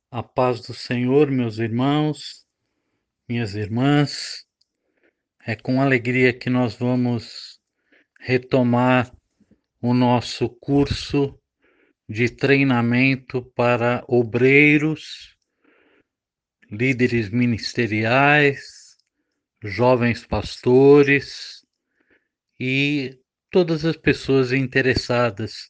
A paz do Senhor, meus irmãos, minhas irmãs, é com alegria que nós vamos retomar o nosso curso de treinamento para obreiros, líderes ministeriais, jovens pastores e todas as pessoas interessadas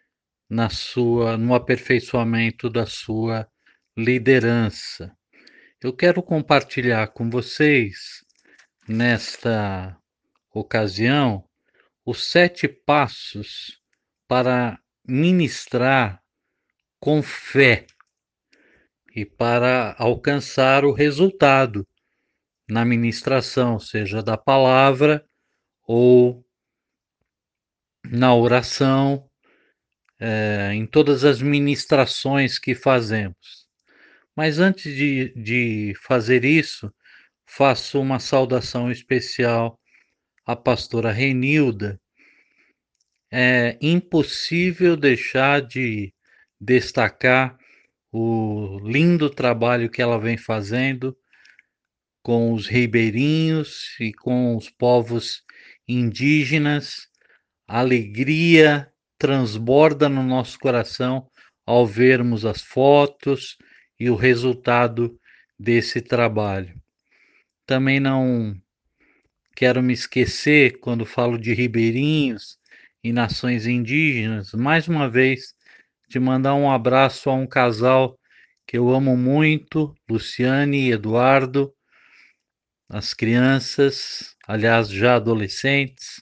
no aperfeiçoamento da sua liderança. Eu quero compartilhar com vocês, nesta ocasião, os 7 passos para ministrar com fé e para alcançar o resultado na ministração, seja da palavra ou na oração, em todas as ministrações que fazemos. Mas antes de fazer isso, faço uma saudação especial à pastora Renilda. É impossível deixar de destacar o lindo trabalho que ela vem fazendo com os ribeirinhos e com os povos indígenas. A alegria transborda no nosso coração ao vermos as fotos e o resultado desse trabalho. Também não quero me esquecer, quando falo de ribeirinhos e nações indígenas, mais uma vez, de mandar um abraço a um casal que eu amo muito, Luciane e Eduardo, as crianças, aliás, já adolescentes,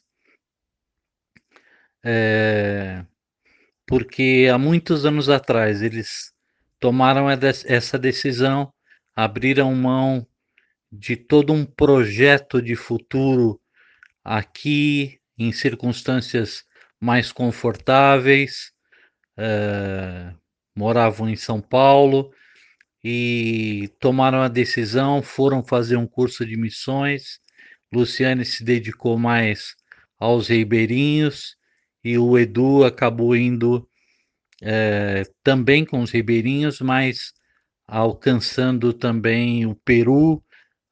porque há muitos anos atrás eles tomaram essa decisão, abriram mão de todo um projeto de futuro aqui, em circunstâncias mais confortáveis, moravam em São Paulo e tomaram a decisão, foram fazer um curso de missões. Luciane se dedicou mais aos ribeirinhos e o Edu acabou indo também com os ribeirinhos, mas alcançando também o Peru,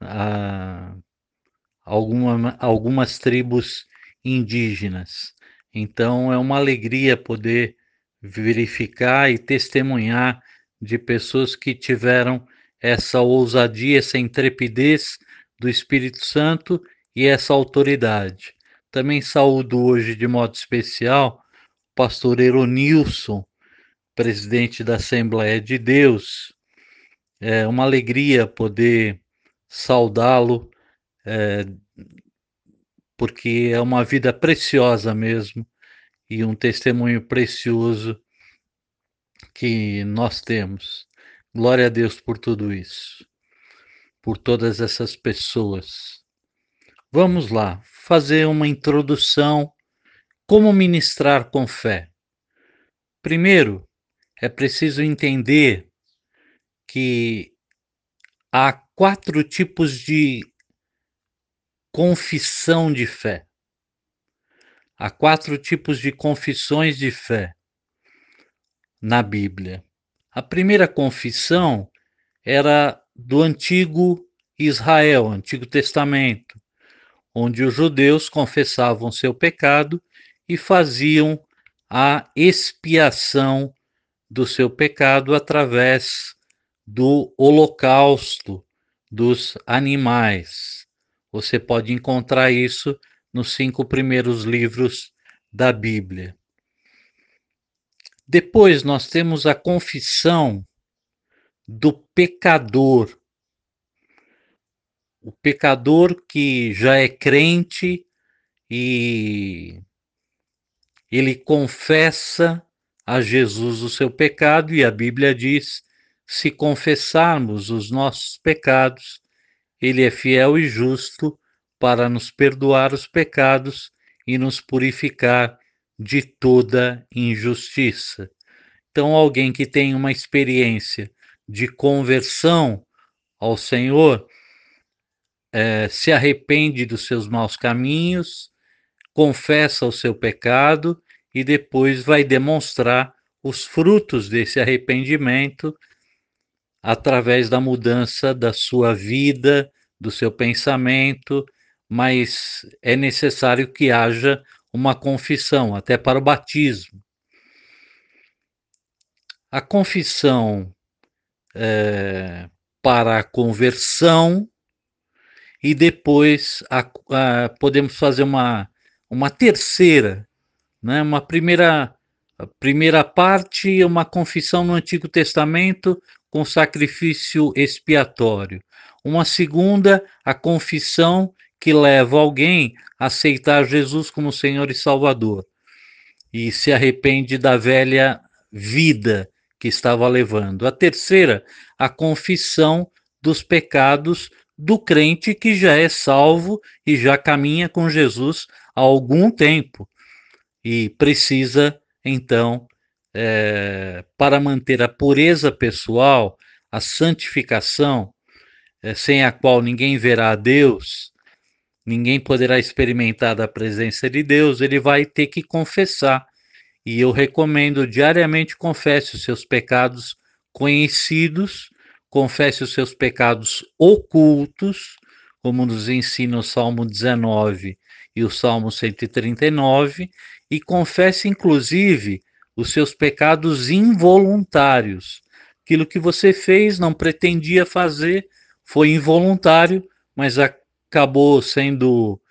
algumas tribos indígenas. Então é uma alegria poder verificar e testemunhar de pessoas que tiveram essa ousadia, essa intrepidez do Espírito Santo e essa autoridade. Também saúdo hoje de modo especial o pastor Eronilson, presidente da Assembleia de Deus. É uma alegria poder saudá-lo, porque é uma vida preciosa mesmo e um testemunho precioso que nós temos. Glória a Deus por tudo isso, por todas essas pessoas. Vamos lá, fazer uma introdução. Como ministrar com fé? Primeiro, é preciso entender que há 4 tipos de confissão de fé. Há 4 tipos de confissões de fé na Bíblia. A primeira confissão era do antigo Israel, Antigo Testamento, onde os judeus confessavam seu pecado e faziam a expiação do seu pecado através do holocausto dos animais. Você pode encontrar isso nos 5 primeiros livros da Bíblia. Depois nós temos a confissão do pecador. O pecador que já é crente e ele confessa a Jesus o seu pecado, e a Bíblia diz: se confessarmos os nossos pecados, ele é fiel e justo para nos perdoar os pecados e nos purificar de toda injustiça. Então, alguém que tem uma experiência de conversão ao Senhor, se arrepende dos seus maus caminhos, confessa o seu pecado e depois vai demonstrar os frutos desse arrependimento através da mudança da sua vida, do seu pensamento, mas é necessário que haja uma confissão, até para o batismo. A confissão para a conversão e depois podemos fazer uma terceira, né? A primeira parte é uma confissão no Antigo Testamento com sacrifício expiatório. Uma segunda, a confissão que leva alguém a aceitar Jesus como Senhor e Salvador e se arrepende da velha vida que estava levando. A terceira, a confissão dos pecados do crente que já é salvo e já caminha com Jesus há algum tempo e precisa, então, para manter a pureza pessoal, a santificação, sem a qual ninguém verá a Deus, ninguém poderá experimentar da presença de Deus, ele vai ter que confessar. E eu recomendo diariamente confesse os seus pecados conhecidos, confesse os seus pecados ocultos, como nos ensina o Salmo 19 e o Salmo 139, e confesse inclusive os seus pecados involuntários. Aquilo que você fez, não pretendia fazer, foi involuntário, mas acabou sendo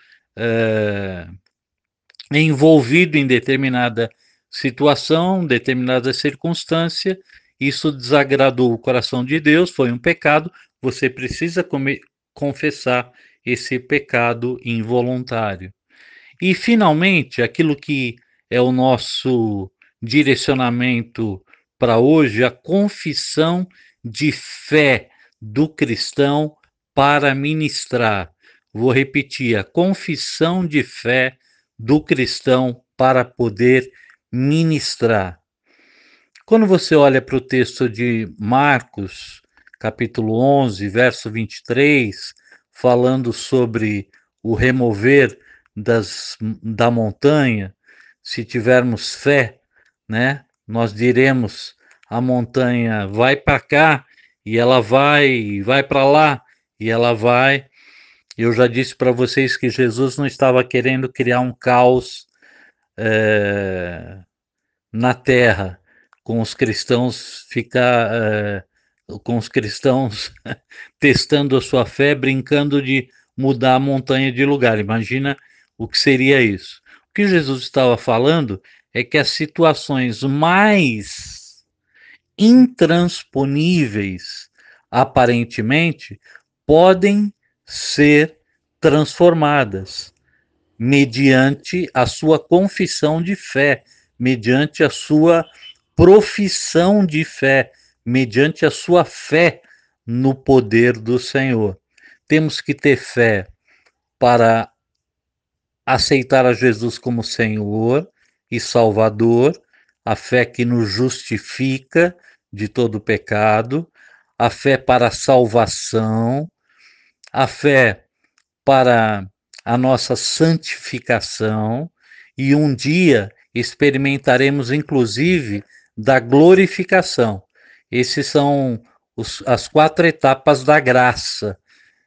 envolvido em determinada situação, determinada circunstância, isso desagradou o coração de Deus, foi um pecado, você precisa confessar esse pecado involuntário. E, finalmente, aquilo que é o nosso direcionamento para hoje, a confissão de fé do cristão para ministrar. Vou repetir, a confissão de fé do cristão para poder ministrar. Quando você olha para o texto de Marcos, capítulo 11, verso 23, falando sobre o remover da montanha, se tivermos fé, né, nós diremos a montanha vai para cá e ela vai para lá e ela vai. Eu já disse para vocês que Jesus não estava querendo criar um caos na Terra, com os cristãos com os cristãos testando a sua fé, brincando de mudar a montanha de lugar. Imagina o que seria isso. O que Jesus estava falando é que as situações mais intransponíveis, aparentemente, podem ser transformadas mediante a sua confissão de fé, mediante a sua profissão de fé, mediante a sua fé no poder do Senhor. Temos que ter fé para aceitar a Jesus como Senhor e Salvador, a fé que nos justifica de todo pecado, a fé para a salvação, a fé para a nossa santificação, e um dia experimentaremos inclusive da glorificação. Esses são as 4 etapas da graça,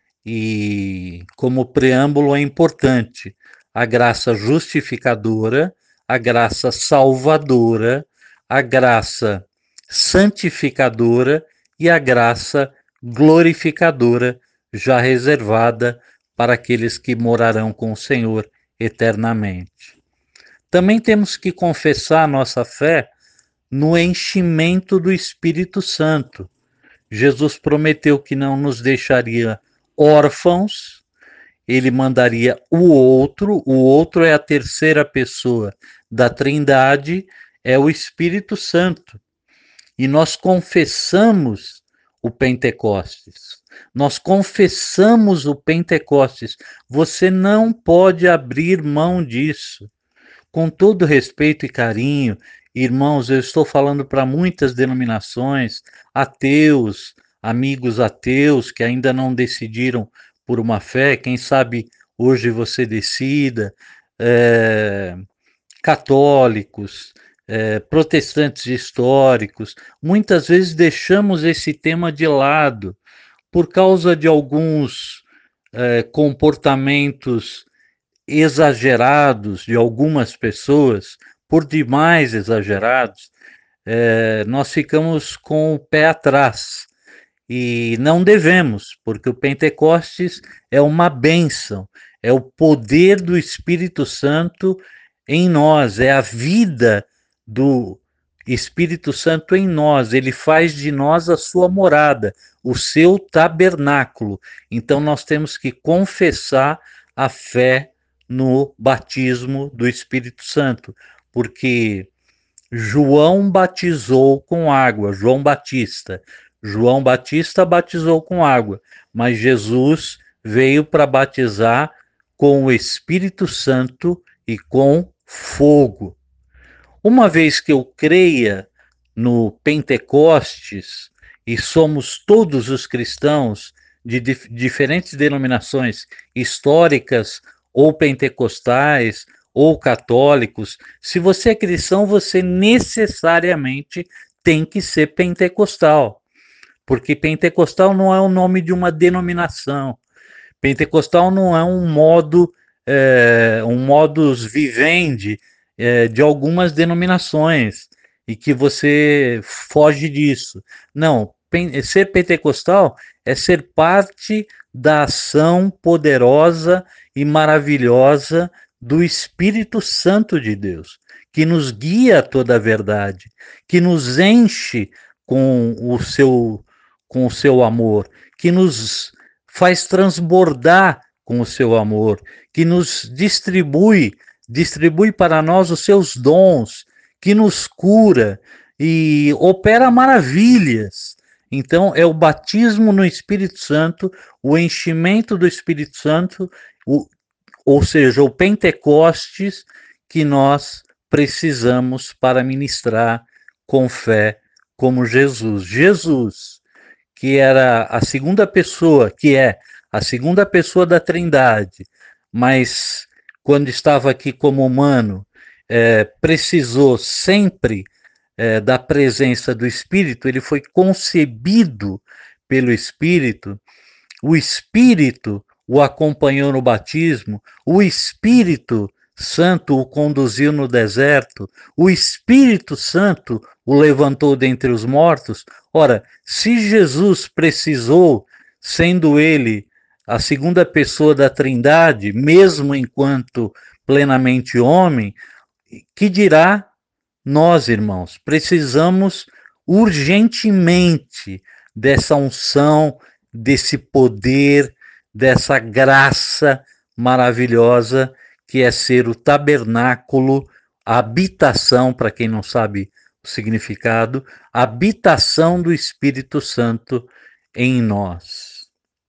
e como preâmbulo é importante a graça justificadora, a graça salvadora, a graça santificadora e a graça glorificadora, já reservada para aqueles que morarão com o Senhor eternamente. Também temos que confessar nossa fé no enchimento do Espírito Santo. Jesus prometeu que não nos deixaria órfãos, ele mandaria o outro é a terceira pessoa da Trindade, é o Espírito Santo. E nós confessamos o Pentecostes. Nós confessamos o Pentecostes. Você não pode abrir mão disso. Com todo respeito e carinho, irmãos, eu estou falando para muitas denominações, ateus, amigos ateus que ainda não decidiram por uma fé, quem sabe hoje você decida, católicos, protestantes históricos, muitas vezes deixamos esse tema de lado por causa de alguns comportamentos exagerados de algumas pessoas, por demais exagerados, nós ficamos com o pé atrás. E não devemos, porque o Pentecostes é uma bênção, é o poder do Espírito Santo em nós, é a vida do Espírito Santo em nós, ele faz de nós a sua morada, o seu tabernáculo. Então nós temos que confessar a fé no batismo do Espírito Santo, porque João batizou com água, João Batista. João Batista batizou com água, mas Jesus veio para batizar com o Espírito Santo e com fogo. Uma vez que eu creia no Pentecostes e somos todos os cristãos de diferentes denominações históricas ou pentecostais ou católicos, se você é cristão, você necessariamente tem que ser pentecostal, porque pentecostal não é o nome de uma denominação. Pentecostal não é um modus vivendi de algumas denominações e que você foge disso. Não, ser pentecostal é ser parte da ação poderosa e maravilhosa do Espírito Santo de Deus, que nos guia a toda a verdade, que nos enche com o seu amor, que nos faz transbordar com o seu amor, que nos distribui para nós os seus dons, que nos cura e opera maravilhas. Então, é o batismo no Espírito Santo, o enchimento do Espírito Santo, ou seja, o Pentecostes, que nós precisamos para ministrar com fé como Jesus. Jesus, que era a segunda pessoa, que é a segunda pessoa da Trindade, mas quando estava aqui como humano, precisou sempre da presença do Espírito, ele foi concebido pelo Espírito, o Espírito o acompanhou no batismo, o Espírito Santo o conduziu no deserto, o Espírito Santo o levantou dentre os mortos. Ora, se Jesus precisou, sendo ele a segunda pessoa da Trindade, mesmo enquanto plenamente homem, que dirá nós, irmãos? Precisamos urgentemente dessa unção, desse poder, dessa graça maravilhosa que é ser o tabernáculo, a habitação, para quem não sabe o significado, a habitação do Espírito Santo em nós.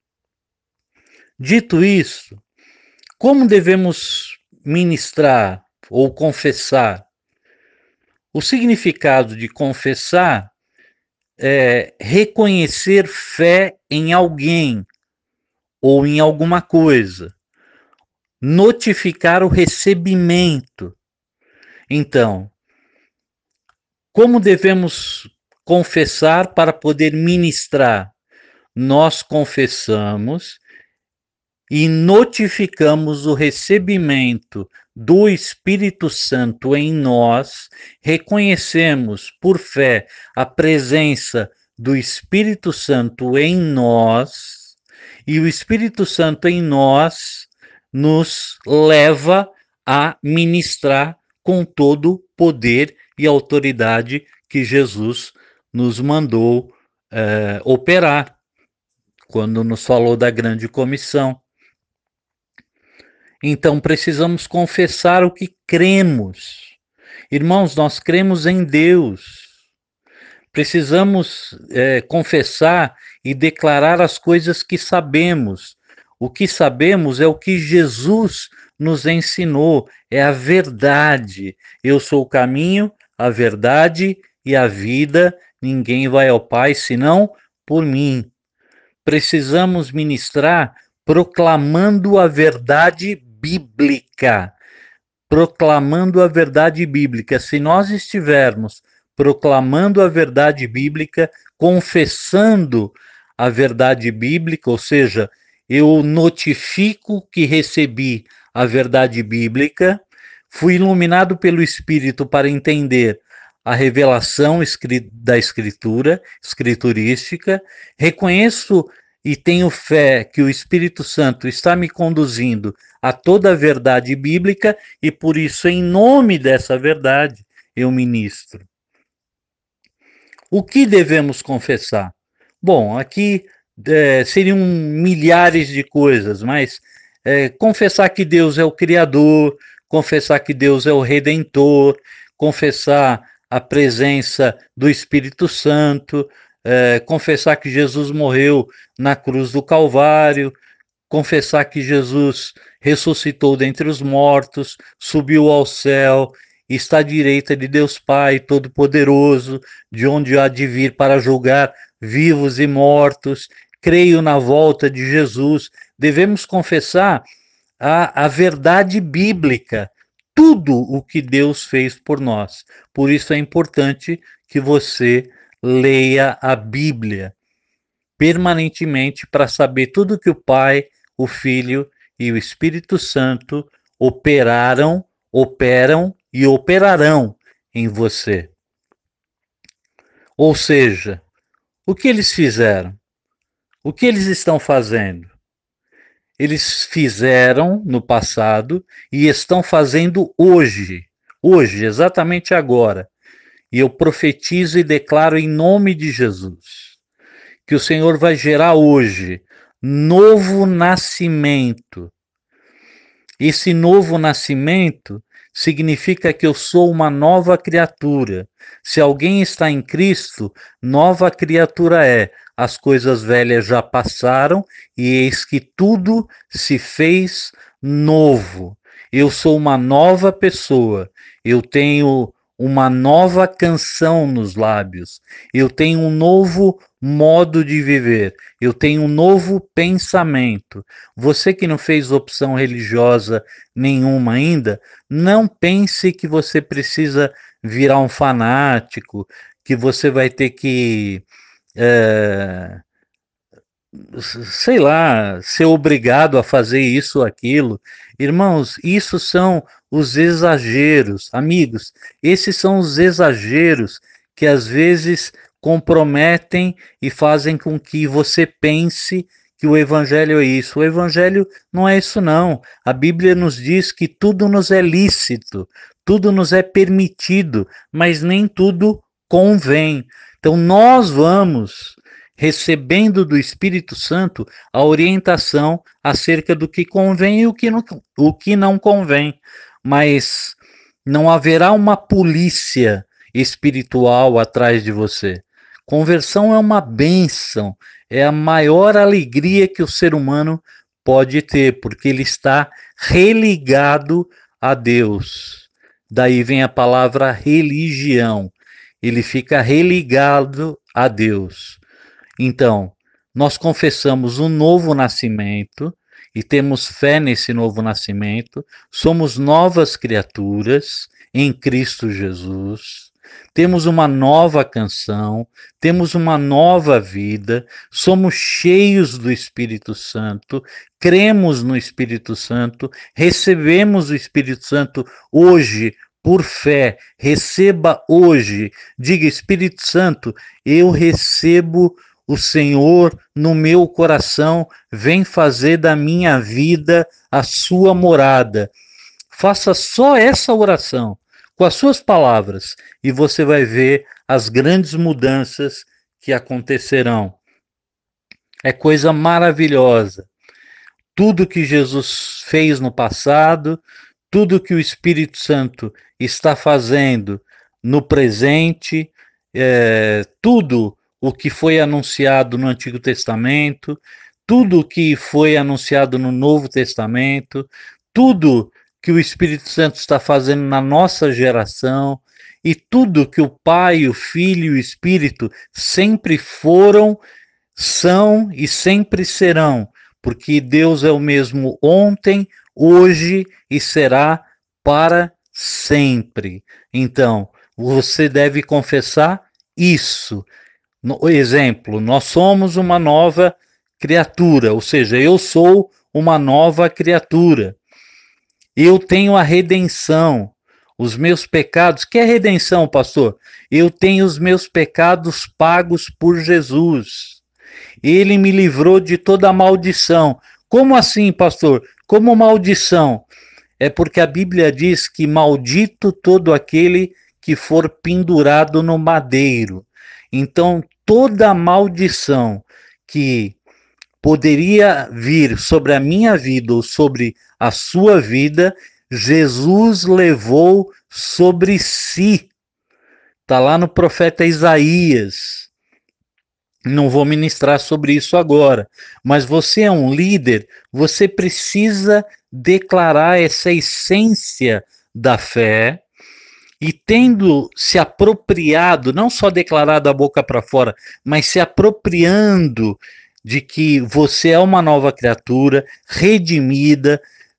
Dito isso, como devemos ministrar ou confessar? O significado de confessar é reconhecer fé em alguém ou em alguma coisa, notificar o recebimento. Então, como devemos confessar para poder ministrar? Nós confessamos e notificamos o recebimento do Espírito Santo em nós, reconhecemos por fé a presença do Espírito Santo em nós, e o Espírito Santo em nós nos leva a ministrar com todo o poder e autoridade que Jesus nos mandou operar, quando nos falou da grande comissão. Então precisamos confessar o que cremos. Irmãos, nós cremos em Deus. Precisamos confessar e declarar as coisas que sabemos. O que sabemos é o que Jesus nos ensinou, é a verdade. Eu sou o caminho, a verdade e a vida. Ninguém vai ao Pai senão por mim. Precisamos ministrar proclamando a verdade bíblica, proclamando a verdade bíblica. Se nós estivermos proclamando a verdade bíblica, confessando a verdade bíblica, ou seja, eu notifico que recebi a verdade bíblica, fui iluminado pelo Espírito para entender a revelação da Escritura, escriturística, reconheço e tenho fé que o Espírito Santo está me conduzindo a toda a verdade bíblica e por isso, em nome dessa verdade, eu ministro. O que devemos confessar? Bom, aqui seriam milhares de coisas, mas confessar que Deus é o Criador, confessar que Deus é o Redentor, confessar a presença do Espírito Santo, confessar que Jesus morreu na cruz do Calvário, confessar que Jesus ressuscitou dentre os mortos, subiu ao céu, está à direita de Deus Pai Todo-Poderoso, de onde há de vir para julgar vivos e mortos. Creio na volta de Jesus. Devemos confessar a verdade bíblica, tudo o que Deus fez por nós. Por isso é importante que você leia a Bíblia permanentemente para saber tudo que o Pai, o Filho e o Espírito Santo operam e operarão em você. Ou seja, o que eles fizeram? O que eles estão fazendo? Eles fizeram no passado e estão fazendo hoje, exatamente agora. E eu profetizo e declaro em nome de Jesus que o Senhor vai gerar hoje novo nascimento. Esse novo nascimento significa que eu sou uma nova criatura. Se alguém está em Cristo, nova criatura é. As coisas velhas já passaram e eis que tudo se fez novo. Eu sou uma nova pessoa. Eu tenho uma nova canção nos lábios. Eu tenho um novo modo de viver. Eu tenho um novo pensamento. Você que não fez opção religiosa nenhuma ainda, não pense que você precisa virar um fanático, que você vai ter que, sei lá, ser obrigado a fazer isso ou aquilo. Irmãos, isso são os exageros. Amigos, esses são os exageros que às vezes comprometem e fazem com que você pense que o evangelho é isso. O evangelho não é isso não. A Bíblia nos diz que tudo nos é lícito, tudo nos é permitido, mas nem tudo convém. Então nós vamos recebendo do Espírito Santo a orientação acerca do que convém e o que não convém. Mas não haverá uma polícia espiritual atrás de você. Conversão é uma bênção, é a maior alegria que o ser humano pode ter, porque ele está religado a Deus. Daí vem a palavra religião. Ele fica religado a Deus. Então, nós confessamos um novo nascimento e temos fé nesse novo nascimento, somos novas criaturas em Cristo Jesus, temos uma nova canção, temos uma nova vida, somos cheios do Espírito Santo, cremos no Espírito Santo, recebemos o Espírito Santo hoje por fé. Receba hoje, diga: Espírito Santo, eu recebo o Senhor no meu coração, vem fazer da minha vida a sua morada. Faça só essa oração com as suas palavras e você vai ver as grandes mudanças que acontecerão. É coisa maravilhosa. Tudo que Jesus fez no passado, tudo que o Espírito Santo está fazendo no presente, tudo o que foi anunciado no Antigo Testamento, tudo o que foi anunciado no Novo Testamento, tudo que o Espírito Santo está fazendo na nossa geração e tudo que o Pai, o Filho e o Espírito sempre foram, são e sempre serão, porque Deus é o mesmo ontem, hoje e será para sempre. Então, você deve confessar isso. No exemplo, nós somos uma nova criatura, ou seja, eu sou uma nova criatura. Eu tenho a redenção. Os meus pecados, que é redenção, pastor? Eu tenho os meus pecados pagos por Jesus. Ele me livrou de toda a maldição. Como assim, pastor? Como maldição? É porque a Bíblia diz que maldito todo aquele que for pendurado no madeiro. Então, toda maldição que poderia vir sobre a minha vida ou sobre a sua vida, Jesus levou sobre si. Está lá no profeta Isaías. Não vou ministrar sobre isso agora, mas você é um líder, você precisa declarar essa essência da fé e tendo se apropriado, não só declarar da boca para fora, mas se apropriando de que você é uma nova criatura, redimida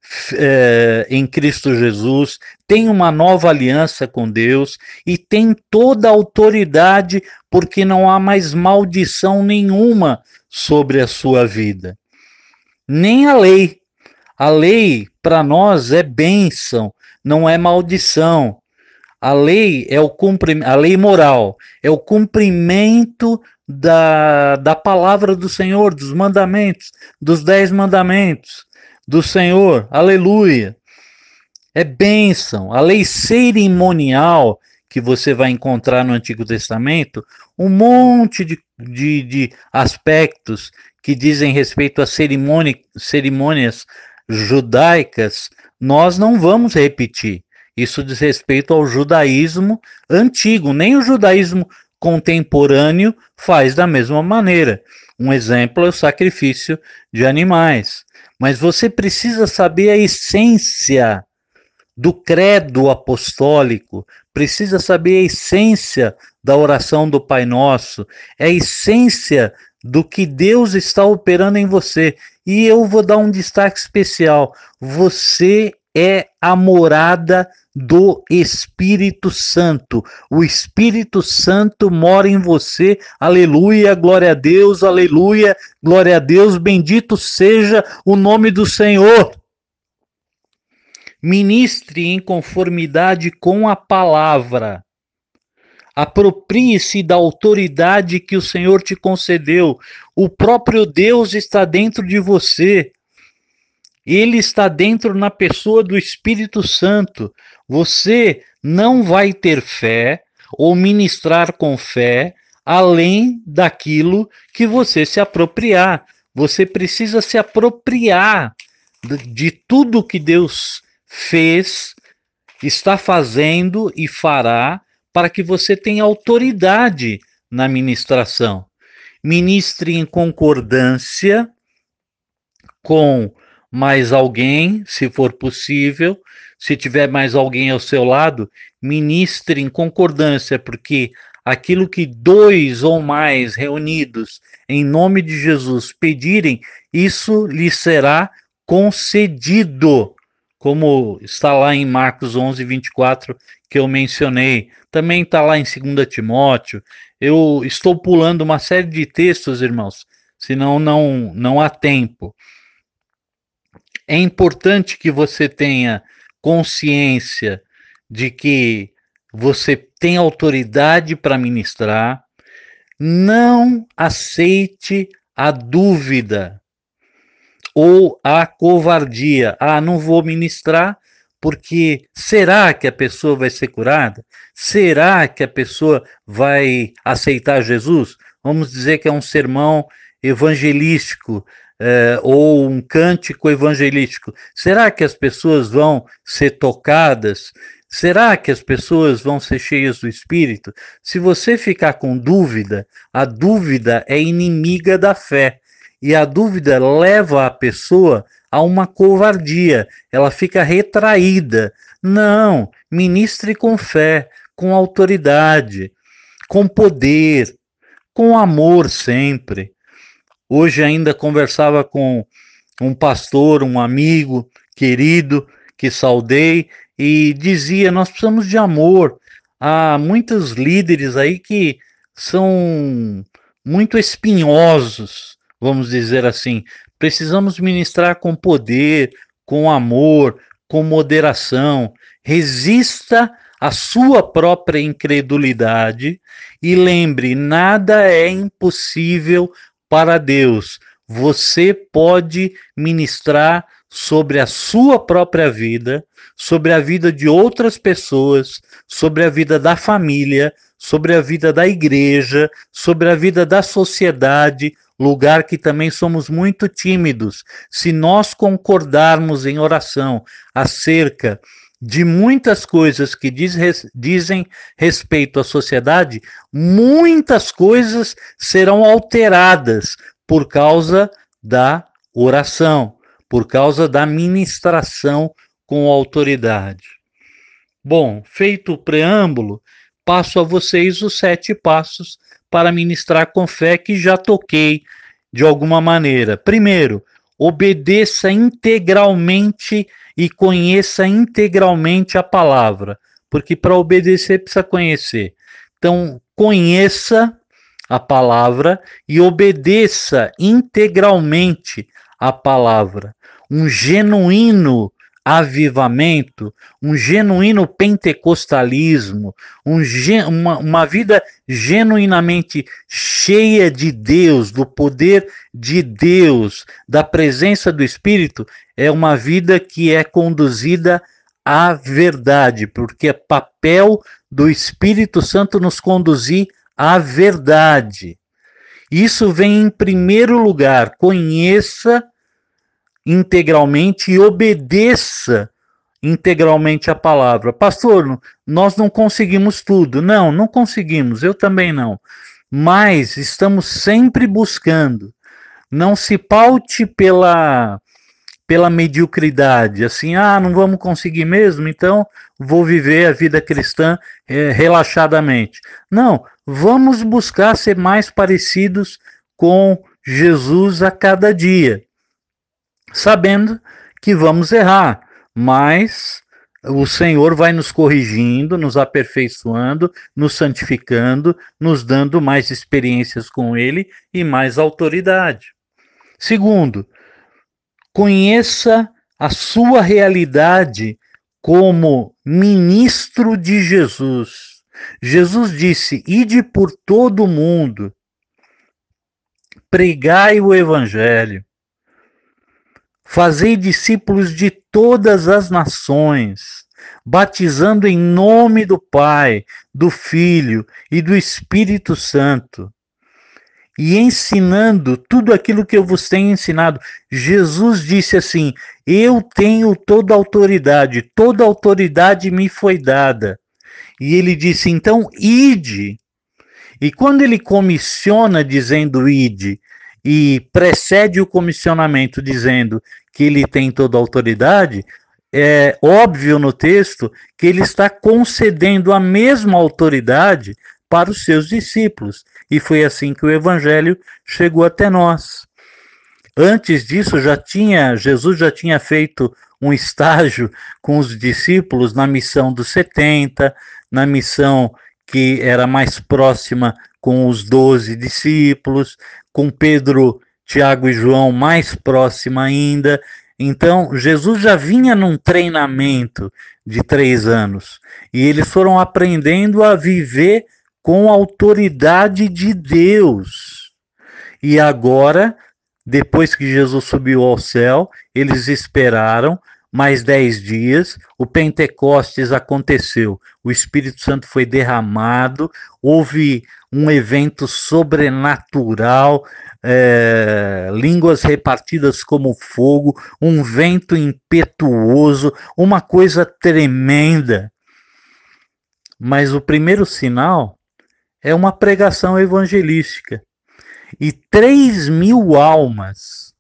em Cristo Jesus, tem uma nova aliança com Deus e tem toda a autoridade, porque não há mais maldição nenhuma sobre a sua vida. Nem a lei. A lei, para nós, é bênção, não é maldição. A lei é a lei moral, é o cumprimento da palavra do Senhor, dos mandamentos, dos 10 mandamentos do Senhor, aleluia. É bênção. A lei cerimonial que você vai encontrar no Antigo Testamento, um monte de aspectos que dizem respeito a cerimônias judaicas, nós não vamos repetir. Isso diz respeito ao judaísmo antigo, nem o judaísmo contemporâneo faz da mesma maneira. Um exemplo é o sacrifício de animais. Mas você precisa saber a essência do credo apostólico, precisa saber a essência da oração do Pai Nosso, é a essência do que Deus está operando em você. E eu vou dar um destaque especial. Você é a morada do Espírito Santo. O Espírito Santo mora em você. Aleluia, glória a Deus, aleluia, glória a Deus, bendito seja o nome do Senhor. Ministre em conformidade com a palavra. Aproprie-se da autoridade que o Senhor te concedeu. O próprio Deus está dentro de você. Ele está dentro na pessoa do Espírito Santo. Você não vai ter fé ou ministrar com fé além daquilo que você se apropriar. Você precisa se apropriar de tudo que Deus fez, está fazendo e fará para que você tenha autoridade na ministração. Ministre em concordância com mais alguém, se for possível. Se tiver mais alguém ao seu lado, ministre em concordância, porque aquilo que 2 ou mais reunidos em nome de Jesus pedirem, isso lhe será concedido, como está lá em Marcos 11:24, que eu mencionei. Também está lá em 2 Timóteo. Eu estou pulando uma série de textos, irmãos, senão não há tempo. É importante que você tenha consciência de que você tem autoridade para ministrar. Não aceite a dúvida ou a covardia. Não vou ministrar porque será que a pessoa vai ser curada? Será que a pessoa vai aceitar Jesus? Vamos dizer que é um sermão evangelístico, ou um cântico evangelístico. Será que as pessoas vão ser tocadas? Será que as pessoas vão ser cheias do Espírito? Se você ficar com dúvida, a dúvida é inimiga da fé. E a dúvida leva a pessoa a uma covardia. Ela fica retraída. Não, ministre com fé, com autoridade, com poder, com amor sempre. Hoje ainda conversava com um pastor, um amigo querido, que saudei, e dizia: nós precisamos de amor. Há muitos líderes aí que são muito espinhosos, vamos dizer assim. Precisamos ministrar com poder, com amor, com moderação. Resista à sua própria incredulidade e lembre: nada é impossível para Deus. Você pode ministrar sobre a sua própria vida, sobre a vida de outras pessoas, sobre a vida da família, sobre a vida da igreja, sobre a vida da sociedade, lugar que também somos muito tímidos. Se nós concordarmos em oração acerca de muitas coisas que dizem respeito à sociedade, muitas coisas serão alteradas por causa da oração, por causa da ministração com autoridade. Bom, feito o preâmbulo, passo a vocês os 7 passos para ministrar com fé que já toquei de alguma maneira. Primeiro, obedeça integralmente e conheça integralmente a palavra, porque para obedecer precisa conhecer. Então, conheça a palavra e obedeça integralmente a palavra. Um genuíno avivamento, um genuíno pentecostalismo, uma vida genuinamente cheia de Deus, do poder de Deus, da presença do Espírito, é uma vida que é conduzida à verdade, porque é papel do Espírito Santo nos conduzir à verdade. Isso vem em primeiro lugar. Conheça integralmente e obedeça integralmente a palavra. Pastor, nós não conseguimos tudo. Não, não conseguimos, eu também não. Mas estamos sempre buscando. Não se paute pela mediocridade, assim, não vamos conseguir mesmo, então vou viver a vida cristã relaxadamente. Não, vamos buscar ser mais parecidos com Jesus a cada dia, sabendo que vamos errar, mas o Senhor vai nos corrigindo, nos aperfeiçoando, nos santificando, nos dando mais experiências com Ele e mais autoridade. Segundo, conheça a sua realidade como ministro de Jesus. Jesus disse: ide por todo o mundo, pregai o evangelho, fazei discípulos de todas as nações, batizando em nome do Pai, do Filho e do Espírito Santo, e ensinando tudo aquilo que eu vos tenho ensinado. Jesus disse assim: eu tenho toda a autoridade me foi dada. E ele disse: então, ide. E quando ele comissiona dizendo ide, e precede o comissionamento dizendo que ele tem toda a autoridade, é óbvio no texto que ele está concedendo a mesma autoridade para os seus discípulos. E foi assim que o evangelho chegou até nós. Antes disso, Jesus já tinha feito um estágio com os discípulos na missão dos 70, na missão que era mais próxima com os 12 discípulos, com Pedro, Tiago e João mais próxima ainda. Então, Jesus já vinha num treinamento de 3 anos e eles foram aprendendo a viver com a autoridade de Deus. E agora, depois que Jesus subiu ao céu, eles esperaram mais 10 dias, o Pentecostes aconteceu, o Espírito Santo foi derramado, houve um evento sobrenatural, línguas repartidas como fogo, um vento impetuoso, uma coisa tremenda. Mas o primeiro sinal é uma pregação evangelística. E 3.000 almas,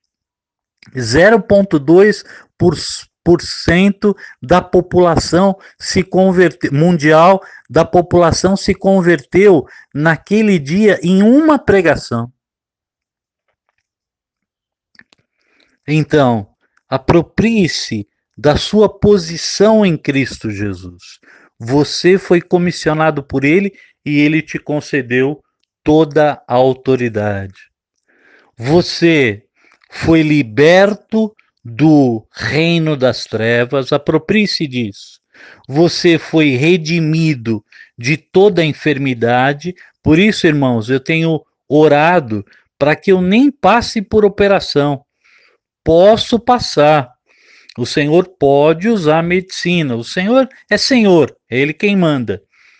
0,2% da população mundial da população se converteu naquele dia em uma pregação. Então, aproprie-se da sua posição em Cristo Jesus. Você foi comissionado por Ele e Ele te concedeu toda a autoridade. Você foi liberto do reino das trevas, aproprie-se disso. Você foi redimido de toda a enfermidade. Por isso, irmãos, eu tenho orado para que eu nem passe por operação. Posso passar. O Senhor pode usar a medicina. O Senhor, é Ele quem manda.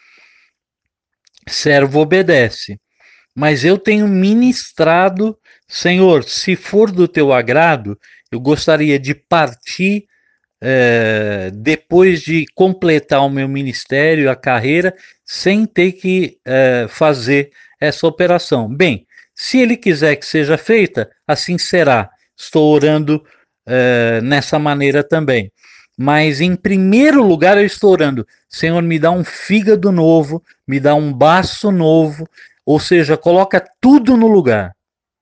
Servo obedece. Mas eu tenho ministrado, Senhor, se for do teu agrado, eu gostaria de partir depois de completar o meu ministério, a carreira, sem ter que fazer essa operação. Bem, se ele quiser que seja feita, assim será. Estou orando nessa maneira também. Mas em primeiro lugar eu estou orando, Senhor, me dá um fígado novo, me dá um baço novo, ou seja, coloca tudo no lugar.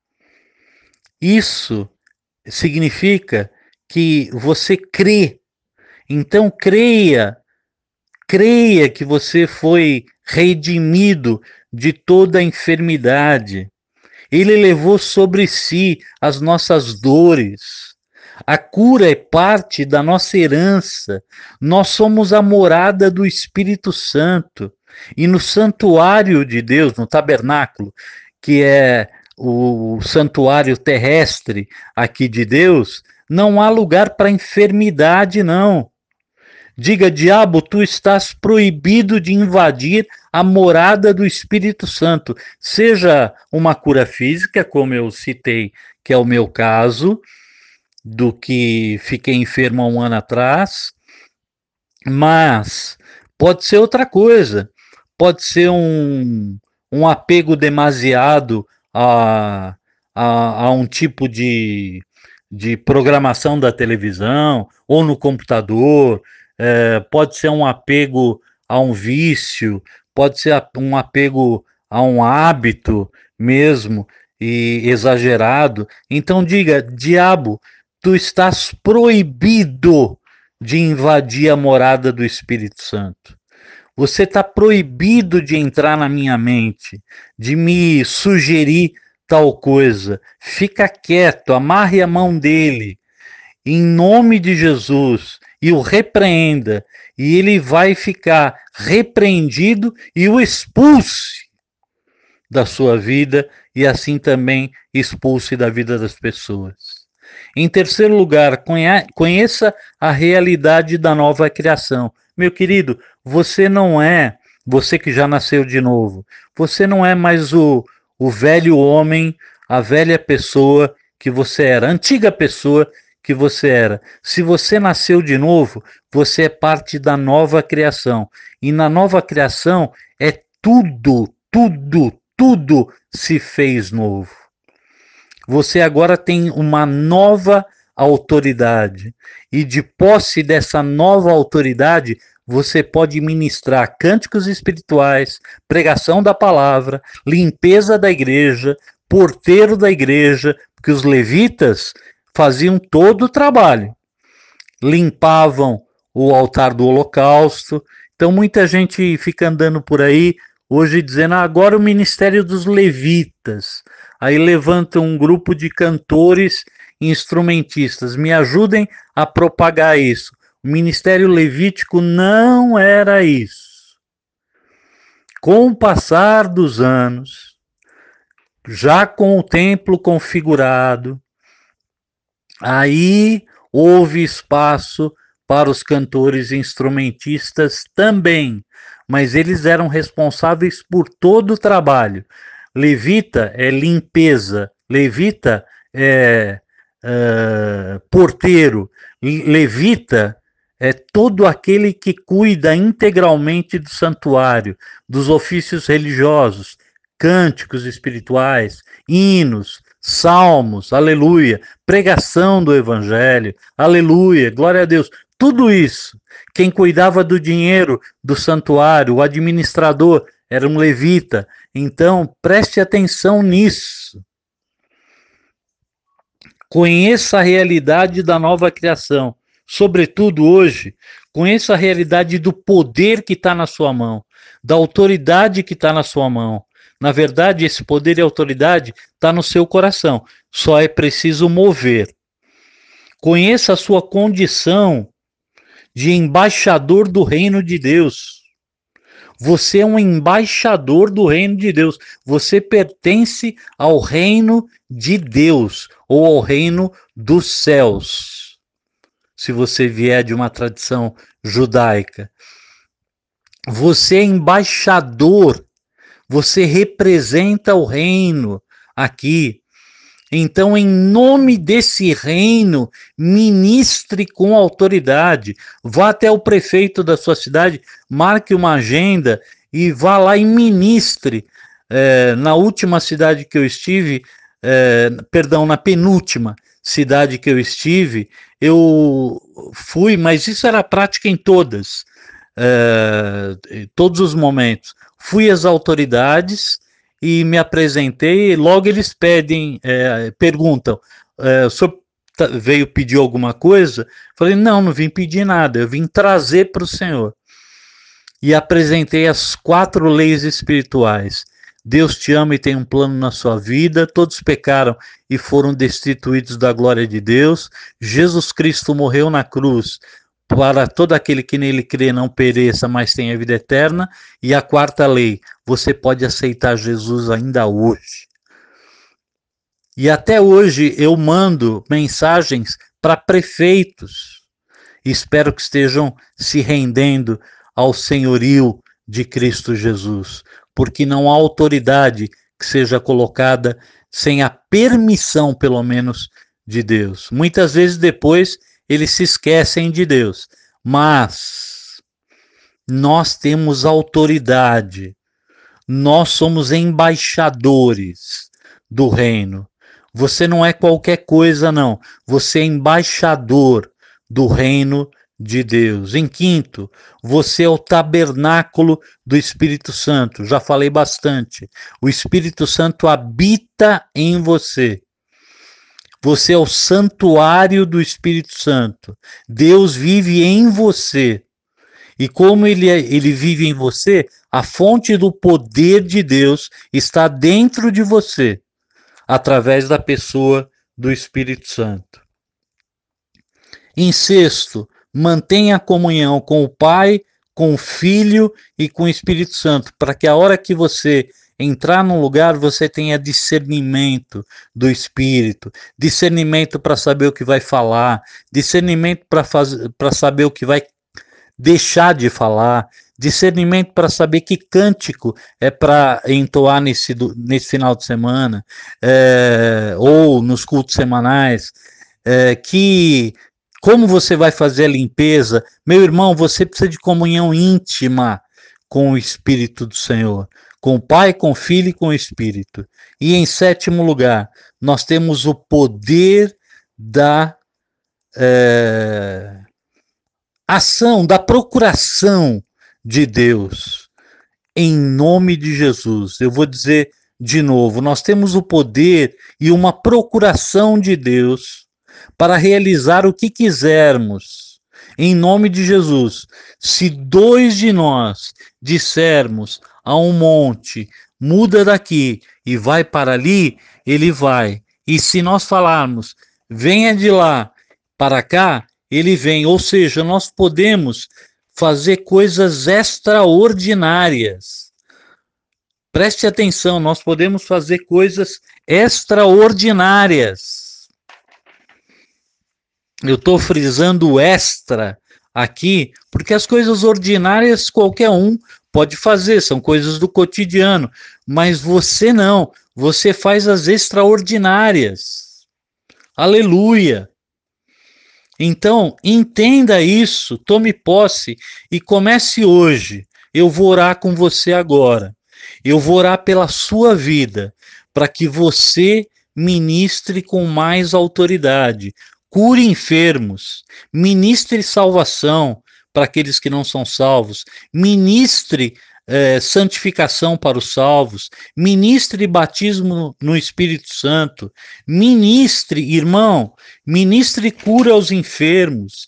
Isso significa que você crê. Então creia que você foi redimido de toda a enfermidade. Ele levou sobre si as nossas dores. A cura é parte da nossa herança. Nós somos a morada do Espírito Santo. E no santuário de Deus, no tabernáculo, que é o santuário terrestre aqui de Deus, não há lugar para enfermidade, não. Diga, diabo, tu estás proibido de invadir a morada do Espírito Santo. Seja uma cura física, como eu citei, que é o meu caso, do que fiquei enfermo há um ano atrás, mas pode ser outra coisa. Pode ser um apego demasiado a um tipo de programação da televisão ou no computador, pode ser um apego a um vício, pode ser um apego a um hábito mesmo e exagerado. Então diga, diabo, tu estás proibido de invadir a morada do Espírito Santo. Você está proibido de entrar na minha mente, de me sugerir tal coisa. Fica quieto, amarre a mão dele, em nome de Jesus, e o repreenda. E ele vai ficar repreendido e o expulse da sua vida e assim também expulse da vida das pessoas. Em terceiro lugar, conheça a realidade da nova criação. Meu querido, você não é, você que já nasceu de novo, você não é mais o velho homem, a velha pessoa que você era, a antiga pessoa que você era. Se você nasceu de novo, você é parte da nova criação. E na nova criação é tudo se fez novo. Você agora tem uma nova autoridade. E de posse dessa nova autoridade, você pode ministrar cânticos espirituais, pregação da palavra, limpeza da igreja, porteiro da igreja, porque os levitas faziam todo o trabalho. Limpavam o altar do holocausto. Então muita gente fica andando por aí hoje dizendo, agora o ministério dos levitas. Aí levanta um grupo de cantores e instrumentistas. Me ajudem a propagar isso. O ministério levítico não era isso. Com o passar dos anos, já com o templo configurado, aí houve espaço para os cantores e instrumentistas também, mas eles eram responsáveis por todo o trabalho. Levita é limpeza, levita é porteiro, levita é todo aquele que cuida integralmente do santuário, dos ofícios religiosos, cânticos espirituais, hinos, salmos, aleluia, pregação do evangelho, aleluia, glória a Deus. Tudo isso, quem cuidava do dinheiro do santuário, o administrador, era um levita. Então, preste atenção nisso. Conheça a realidade da nova criação. sobretudo hoje, conheça a realidade do poder que está na sua mão, da autoridade que está na sua mão. Na verdade, esse poder e autoridade está no seu coração, só é preciso mover. Conheça a sua condição de embaixador do reino de Deus. Você é um embaixador do reino de Deus. Você pertence ao reino de Deus, ou ao reino dos céus. Se você vier de uma tradição judaica. Você é embaixador. Você representa o reino aqui. Então, em nome desse reino, ministre com autoridade. Vá até o prefeito da sua cidade, marque uma agenda e vá lá e ministre. Na última cidade que eu estive, na penúltima cidade que eu estive, eu fui, mas isso era prática em todos os momentos. Fui às autoridades e me apresentei, e logo eles perguntam, o senhor veio pedir alguma coisa? Falei, não vim pedir nada, eu vim trazer para o senhor. E apresentei as 4 leis espirituais. Deus te ama e tem um plano na sua vida, todos pecaram e foram destituídos da glória de Deus. Jesus Cristo morreu na cruz para todo aquele que nele crê não pereça, mas tenha vida eterna. E a 4ª lei, você pode aceitar Jesus ainda hoje. E até hoje eu mando mensagens para prefeitos. Espero que estejam se rendendo ao senhorio de Cristo Jesus, porque não há autoridade que seja colocada sem a permissão, pelo menos, de Deus. Muitas vezes depois eles se esquecem de Deus, mas nós temos autoridade, nós somos embaixadores do reino. Você não é qualquer coisa, não. Você é embaixador do reino de Deus. Em 5º, você é o tabernáculo do Espírito Santo. Já falei bastante. O Espírito Santo habita em você. Você é o santuário do Espírito Santo. Deus vive em você. E como ele vive em você, a fonte do poder de Deus está dentro de você, através da pessoa do Espírito Santo. Em 6º, mantenha a comunhão com o Pai, com o Filho e com o Espírito Santo, para que a hora que você entrar num lugar, você tenha discernimento do Espírito, discernimento para saber o que vai falar, discernimento para saber o que vai deixar de falar, discernimento para saber que cântico é para entoar nesse final de semana, ou nos cultos semanais, como você vai fazer a limpeza. Meu irmão, você precisa de comunhão íntima com o Espírito do Senhor, com o Pai, com o Filho e com o Espírito. E em 7º lugar, nós temos o poder da ação, da procuração de Deus, em nome de Jesus. Eu vou dizer de novo, nós temos o poder e uma procuração de Deus para realizar o que quisermos, em nome de Jesus. Se 2 de nós dissermos a um monte, muda daqui e vai para ali, ele vai. E se nós falarmos, venha de lá para cá, ele vem. Ou seja, nós podemos fazer coisas extraordinárias. Preste atenção, nós podemos fazer coisas extraordinárias. Eu estou frisando extra aqui, porque as coisas ordinárias qualquer um pode fazer, são coisas do cotidiano, mas você não, você faz as extraordinárias. Aleluia! Então, entenda isso, tome posse e comece hoje. Eu vou orar com você agora. Eu vou orar pela sua vida, para que você ministre com mais autoridade. Cure enfermos, ministre salvação para aqueles que não são salvos, ministre santificação para os salvos, ministre batismo no Espírito Santo, ministre, irmão, ministre cura aos enfermos,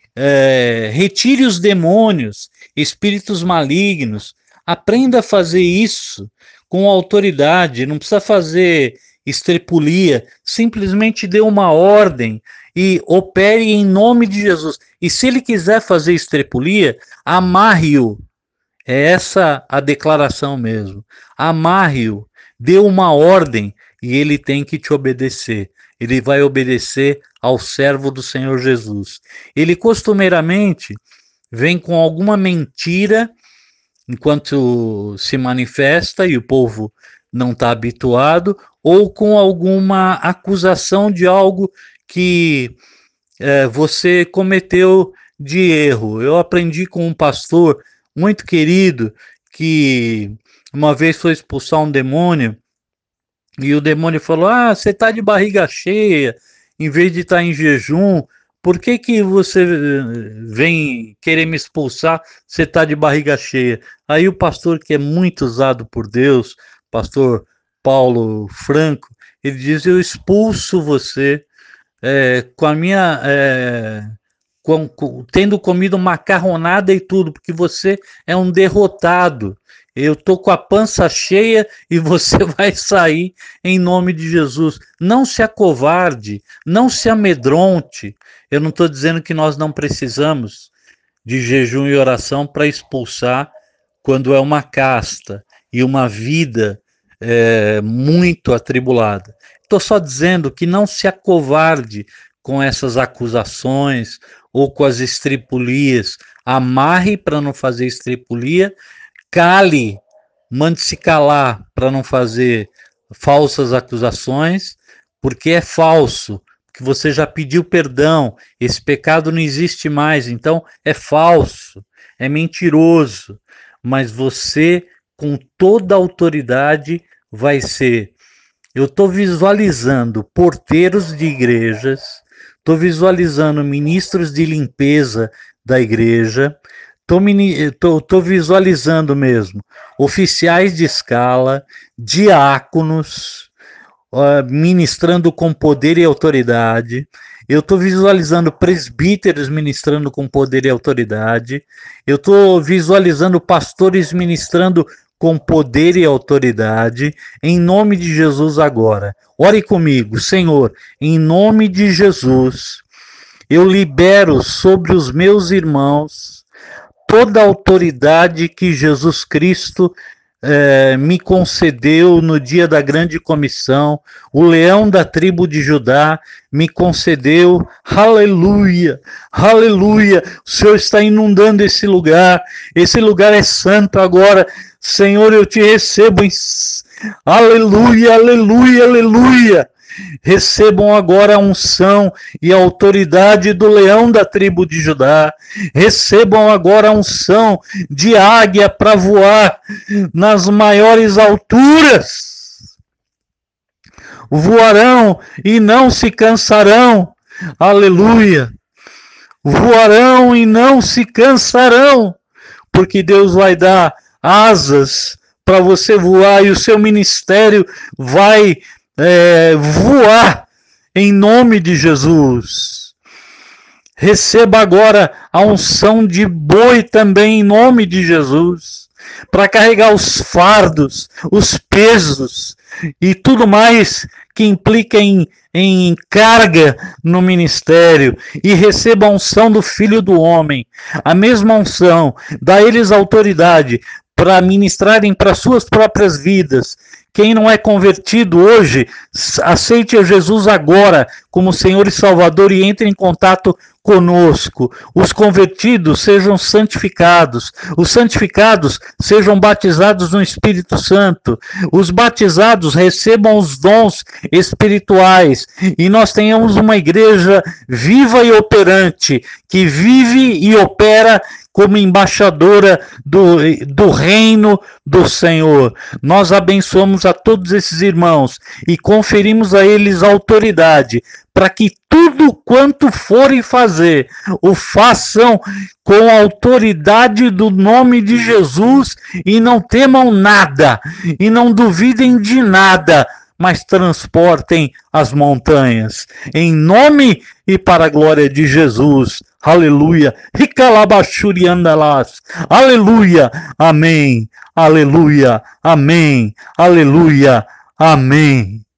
retire os demônios, espíritos malignos. Aprenda a fazer isso com autoridade, não precisa fazer estrepulia, simplesmente dê uma ordem e opere em nome de Jesus. E se ele quiser fazer estrepulia, amarre-o. É essa a declaração mesmo. Amarre-o, dê uma ordem e ele tem que te obedecer. Ele vai obedecer ao servo do Senhor Jesus. Ele costumeiramente vem com alguma mentira enquanto se manifesta e o povo não está habituado, ou com alguma acusação de algo que você cometeu de erro. Eu aprendi com um pastor muito querido que uma vez foi expulsar um demônio e o demônio falou: você está de barriga cheia, em vez de estar em jejum, por que você vem querer me expulsar? Você está de barriga cheia. Aí o pastor, que é muito usado por Deus, pastor Paulo Franco, ele diz: eu expulso você com a minha... tendo comido macarronada e tudo, porque você é um derrotado. Eu tô com a pança cheia e você vai sair em nome de Jesus. Não se acovarde, não se amedronte. Eu não estou dizendo que nós não precisamos de jejum e oração para expulsar quando é uma casta e uma vida muito atribulada. Estou só dizendo que não se acovarde com essas acusações ou com as estripulias. Amarre para não fazer estripulia, cale, mande-se calar para não fazer falsas acusações, porque é falso, porque você já pediu perdão, esse pecado não existe mais, então é falso, é mentiroso, mas você, com toda a autoridade, vai ser... Eu estou visualizando porteiros de igrejas, estou visualizando ministros de limpeza da igreja, estou visualizando mesmo oficiais de escala, diáconos, ministrando com poder e autoridade. Eu estou visualizando presbíteros ministrando com poder e autoridade. Eu estou visualizando pastores ministrando com poder e autoridade, em nome de Jesus agora. Ore comigo, Senhor, em nome de Jesus, eu libero sobre os meus irmãos toda a autoridade que Jesus Cristo me concedeu no dia da grande comissão. O leão da tribo de Judá me concedeu. Aleluia, aleluia. O Senhor está inundando esse lugar é santo agora. Senhor, eu te recebo em... Aleluia, aleluia, aleluia. Recebam agora a unção e a autoridade do leão da tribo de Judá. Recebam agora a unção de águia para voar nas maiores alturas. Voarão e não se cansarão. Aleluia. Voarão e não se cansarão, porque Deus vai dar asas para você voar e o seu ministério vai voar em nome de Jesus. Receba agora a unção de boi também em nome de Jesus, para carregar os fardos, os pesos e tudo mais que implica em carga no ministério. E receba a unção do Filho do Homem, a mesma unção, dá eles autoridade para ministrarem para suas próprias vidas. Quem não é convertido hoje, aceite a Jesus agora como Senhor e Salvador e entre em contato conosco. Os convertidos sejam santificados, os santificados sejam batizados no Espírito Santo, os batizados recebam os dons espirituais e nós tenhamos uma igreja viva e operante, que vive e opera como embaixadora do reino do Senhor. Nós abençoamos a todos esses irmãos e conferimos a eles autoridade para que tudo quanto forem fazer, o façam com a autoridade do nome de Jesus e não temam nada, e não duvidem de nada, mas transportem as montanhas. Em nome e para a glória de Jesus. Aleluia. Ricalabachuriandalas. Aleluia. Amém. Aleluia. Amém. Aleluia. Amém.